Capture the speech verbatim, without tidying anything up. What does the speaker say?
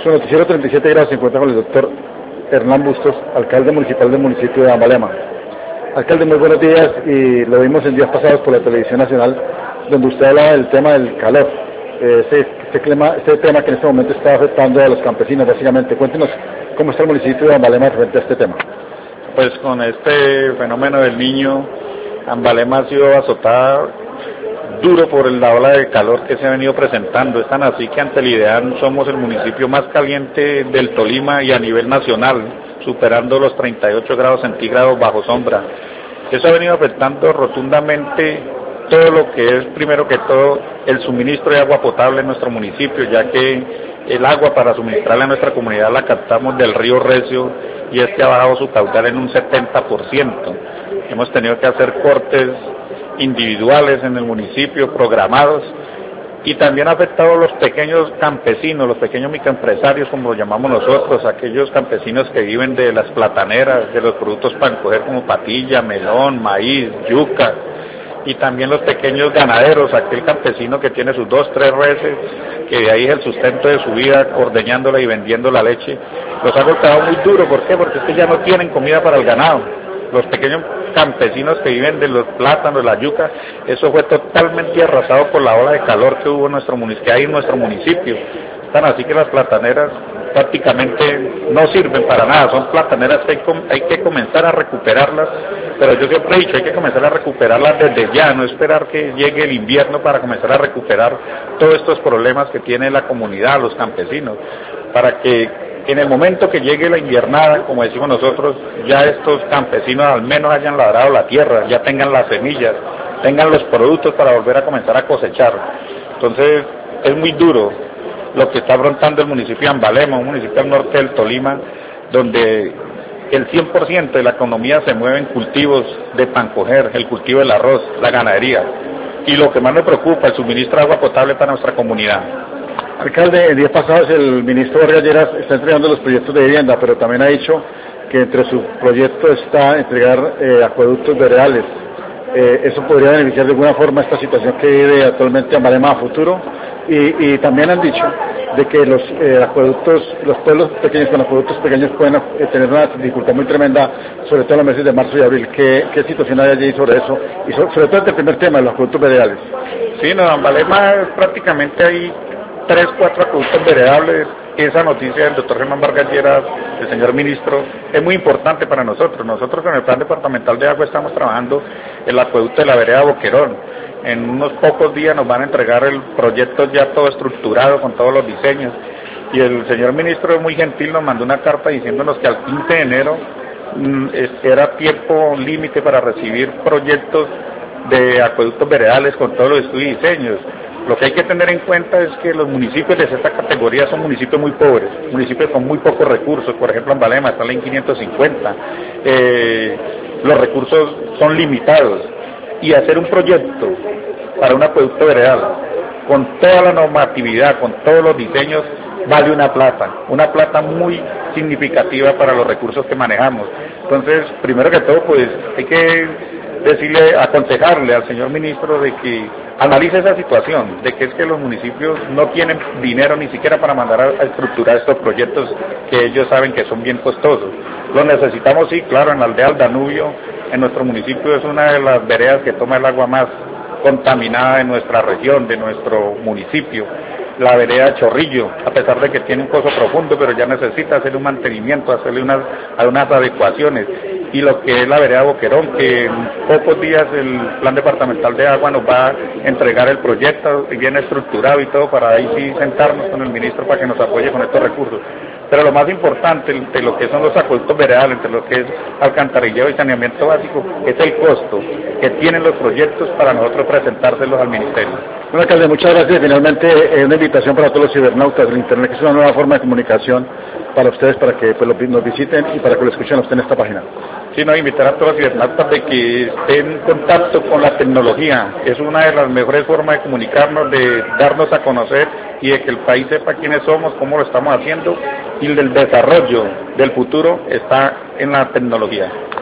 Su noticiero treinta y siete grados se encuentra con el doctor Hernán Bustos, alcalde municipal del municipio de Ambalema. Alcalde, muy buenos días, y lo vimos en días pasados por la televisión nacional, donde usted hablaba del tema del calor, este, este, clima, este tema que en este momento está afectando a los campesinos básicamente. Cuéntenos cómo está el municipio de Ambalema frente a este tema. Pues con este fenómeno del Niño, Ambalema ha sido azotada duro por la ola de calor que se ha venido presentando. Es tan así que ante el IDEAN somos el municipio más caliente del Tolima y a nivel nacional, superando los treinta y ocho grados centígrados bajo sombra. Eso ha venido afectando rotundamente todo lo que es, primero que todo, el suministro de agua potable en nuestro municipio, ya que el agua para suministrarle a nuestra comunidad la captamos del río Recio, y este ha bajado su caudal en un setenta por ciento. Hemos tenido que hacer cortes individuales en el municipio, programados, y también ha afectado a los pequeños campesinos, los pequeños microempresarios, como lo llamamos nosotros, aquellos campesinos que viven de las plataneras, de los productos para coger como patilla, melón, maíz, yuca, y también los pequeños ganaderos, aquel campesino que tiene sus dos, tres reses, que de ahí es el sustento de su vida, ordeñándola y vendiendo la leche. Los ha golpeado muy duro. ¿Por qué? Porque es que ya no tienen comida para el ganado. Los pequeños campesinos que viven de los plátanos, de la yuca, eso fue totalmente arrasado por la ola de calor que hubo en nuestro municipio, que hay en nuestro municipio. Tan así que las plataneras prácticamente no sirven para nada, son plataneras que hay, hay que comenzar a recuperarlas, pero yo siempre he dicho, hay que comenzar a recuperarlas desde ya, no esperar que llegue el invierno para comenzar a recuperar todos estos problemas que tiene la comunidad, los campesinos, para que en el momento que llegue la inviernada, como decimos nosotros, ya estos campesinos al menos hayan labrado la tierra, ya tengan las semillas, tengan los productos para volver a comenzar a cosechar. Entonces, es muy duro lo que está afrontando el municipio de Ambalema, un municipio al norte del Tolima, donde el cien por ciento de la economía se mueve en cultivos de pancoger, el cultivo del arroz, la ganadería, y lo que más me preocupa, el suministro de agua potable para nuestra comunidad. Alcalde, el día pasado el ministro Vargas Lleras está entregando los proyectos de vivienda, pero también ha dicho que entre sus proyectos está entregar eh, acueductos veredales. Eh, ¿Eso podría beneficiar de alguna forma esta situación que vive actualmente Ambalema a futuro? Y, y también han dicho de que los eh, acueductos, los pueblos pequeños con acueductos pequeños pueden eh, tener una dificultad muy tremenda, sobre todo en los meses de marzo y abril. ¿Qué, qué situación hay allí sobre eso? Y so, sobre todo el primer tema, los acueductos veredales. Sí, no, Ambalema prácticamente hay tres, cuatro acueductos veredables. Esa noticia del doctor Germán Vargas Lleras, el señor ministro, es muy importante para nosotros. Nosotros con el Plan Departamental de Agua estamos trabajando el acueducto de la vereda Boquerón. En unos pocos días nos van a entregar el proyecto ya todo estructurado con todos los diseños. Y el señor ministro muy gentil nos mandó una carta diciéndonos que al quince de enero mmm, era tiempo límite para recibir proyectos de acueductos veredales con todos los estudios y diseños. Lo que hay que tener en cuenta es que los municipios de esta categoría son municipios muy pobres, municipios con muy pocos recursos. Por ejemplo, Ambalema está en quinientos cincuenta. Eh, los recursos son limitados. Y hacer un proyecto para un acueducto veredal con toda la normatividad, con todos los diseños, vale una plata, una plata muy significativa para los recursos que manejamos. Entonces, primero que todo, pues hay que decirle, aconsejarle al señor ministro de que analice esa situación, de que es que los municipios no tienen dinero ni siquiera para mandar a, a estructurar estos proyectos que ellos saben que son bien costosos. Lo necesitamos, sí, claro, en la aldea del Danubio, en nuestro municipio es una de las veredas que toma el agua más contaminada de nuestra región, de nuestro municipio. La vereda Chorrillo, a pesar de que tiene un pozo profundo, pero ya necesita hacerle un mantenimiento, hacerle unas, unas adecuaciones. Y lo que es la vereda Boquerón, que en pocos días el Plan Departamental de Agua nos va a entregar el proyecto bien estructurado y todo, para ahí sí sentarnos con el ministro para que nos apoye con estos recursos. Pero lo más importante entre lo que son los acueductos veredales, entre lo que es alcantarillado y saneamiento básico, es el costo que tienen los proyectos para nosotros presentárselos al ministerio. Bueno, alcalde, muchas gracias. Finalmente, eh, una invitación para todos los cibernautas del Internet, que es una nueva forma de comunicación para ustedes, para que pues, nos visiten y para que lo escuchen a usted en esta página. Sí, no, invitar a todos los cibernautas de que estén en contacto con la tecnología. Es una de las mejores formas de comunicarnos, de darnos a conocer y de que el país sepa quiénes somos, cómo lo estamos haciendo, y el desarrollo del futuro está en la tecnología.